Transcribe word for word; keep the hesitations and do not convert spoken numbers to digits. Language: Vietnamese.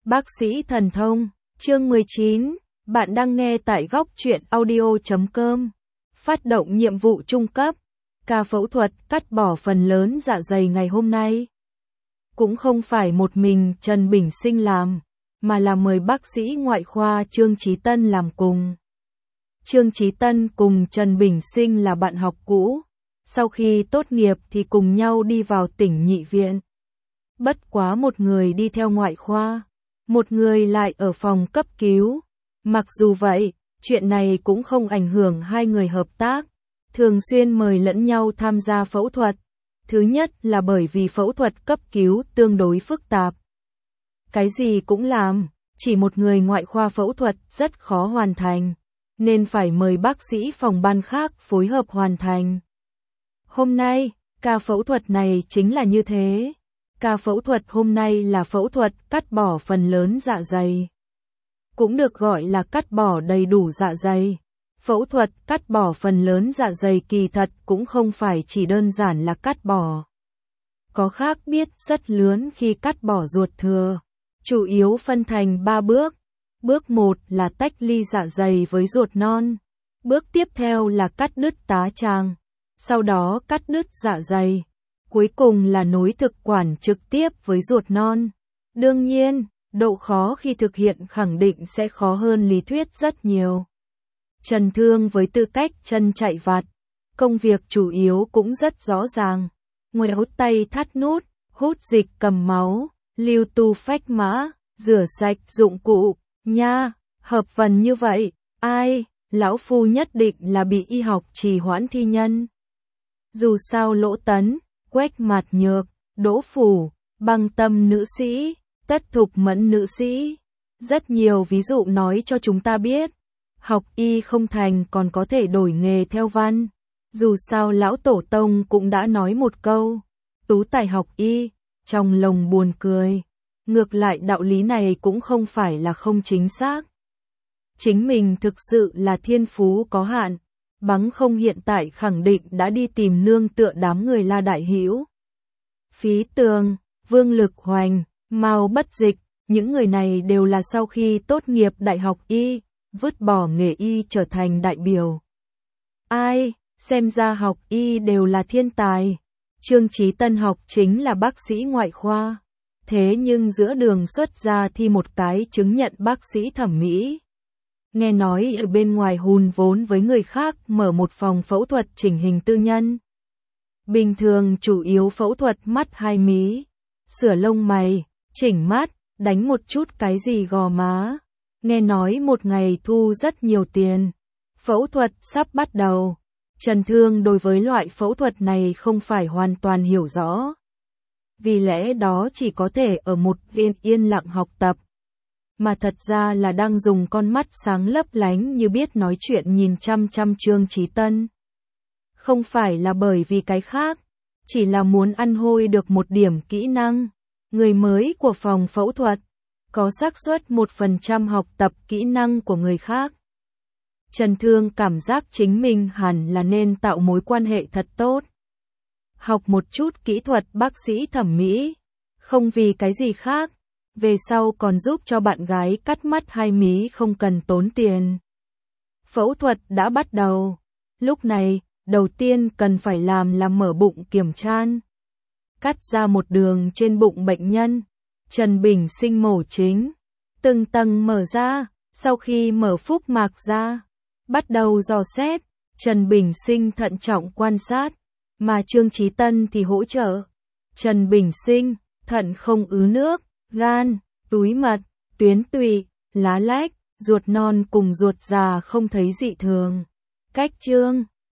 Bác sĩ thần thông, chương mười chín, bạn đang nghe tại góc truyện audio chấm com. Phát động nhiệm vụ trung cấp, ca phẫu thuật cắt bỏ phần lớn dạ dày ngày hôm nay. Cũng không phải một mình Trần Bình Sinh làm, mà là mời bác sĩ ngoại khoa Trương Chí Tân làm cùng. Trương Chí Tân cùng Trần Bình Sinh là bạn học cũ, sau khi tốt nghiệp thì cùng nhau đi vào tỉnh nhị viện. Bất quá một người đi theo ngoại khoa, một người lại ở phòng cấp cứu. Mặc dù vậy, chuyện này cũng không ảnh hưởng hai người hợp tác, thường xuyên mời lẫn nhau tham gia phẫu thuật. Thứ nhất là bởi vì phẫu thuật cấp cứu tương đối phức tạp. Cái gì cũng làm, chỉ một người ngoại khoa phẫu thuật rất khó hoàn thành, nên phải mời bác sĩ phòng ban khác phối hợp hoàn thành. Hôm nay, ca phẫu thuật này chính là như thế. Ca phẫu thuật hôm nay là phẫu thuật cắt bỏ phần lớn dạ dày. Cũng được gọi là cắt bỏ đầy đủ dạ dày. Phẫu thuật cắt bỏ phần lớn dạ dày kỳ thật cũng không phải chỉ đơn giản là cắt bỏ. Có khác biết rất lớn khi cắt bỏ ruột thừa. Chủ yếu phân thành ba bước. Bước một là tách ly dạ dày với ruột non. Bước tiếp theo là cắt đứt tá tràng. Sau đó cắt đứt dạ dày. Cuối cùng là nối thực quản trực tiếp với ruột non. Đương nhiên, độ khó khi thực hiện khẳng định sẽ khó hơn lý thuyết rất nhiều. Trần Thương với tư cách chân chạy vặt, công việc chủ yếu cũng rất rõ ràng. Ngoéo tay thắt nút, hút dịch cầm máu, lưu tu phách mã, rửa sạch dụng cụ, nha, hợp vần như vậy, ai, lão phu nhất định là bị y học trì hoãn thi nhân. Dù sao Lỗ Tấn, Quách Mạt Nhược, Đỗ Phủ, Băng Tâm nữ sĩ, Tất Thục Mẫn nữ sĩ. Rất nhiều ví dụ nói cho chúng ta biết, học y không thành còn có thể đổi nghề theo văn. Dù sao lão tổ tông cũng đã nói một câu, tú tài học y, trong lòng buồn cười. Ngược lại đạo lý này cũng không phải là không chính xác. Chính mình thực sự là thiên phú có hạn, bằng không hiện tại khẳng định đã đi tìm nương tựa đám người La Đại Hữu. Phí Tường, Vương Lực Hoành, Mao Bất Dịch, những người này đều là sau khi tốt nghiệp đại học y, vứt bỏ nghề y trở thành đại biểu. Ai, xem ra học y đều là thiên tài. Trương Chí Tân học chính là bác sĩ ngoại khoa, thế nhưng giữa đường xuất ra thi một cái chứng nhận bác sĩ thẩm mỹ. Nghe nói ở bên ngoài hùn vốn với người khác mở một phòng phẫu thuật chỉnh hình tư nhân. Bình thường chủ yếu phẫu thuật mắt hai mí, sửa lông mày, chỉnh mắt, đánh một chút cái gì gò má. Nghe nói một ngày thu rất nhiều tiền. Phẫu thuật sắp bắt đầu. Trần Thương đối với loại phẫu thuật này không phải hoàn toàn hiểu rõ. Vì lẽ đó chỉ có thể ở một bên yên lặng học tập. Mà thật ra là đang dùng con mắt sáng lấp lánh như biết nói chuyện nhìn chăm chăm Trương Chí Tân. Không phải là bởi vì cái khác, chỉ là muốn ăn hôi được một điểm kỹ năng. Người mới của phòng phẫu thuật, có xác suất một phần trăm học tập kỹ năng của người khác. Trần Thương cảm giác chính mình hẳn là nên tạo mối quan hệ thật tốt. Học một chút kỹ thuật bác sĩ thẩm mỹ, không vì cái gì khác. Về sau còn giúp cho bạn gái cắt mắt hai mí không cần tốn tiền. Phẫu thuật đã bắt đầu. Lúc này, đầu tiên cần phải làm là mở bụng kiểm tra. Cắt ra một đường trên bụng bệnh nhân. Trần Bình Sinh mổ chính. Từng tầng mở ra, sau khi mở phúc mạc ra, bắt đầu dò xét. Trần Bình Sinh thận trọng quan sát, mà Trương Chí Tân thì hỗ trợ. Trần Bình Sinh, thận không ứ nước, gan, túi mật, tuyến tụy, lá lách, ruột non cùng ruột già không thấy dị thường. Cách Trương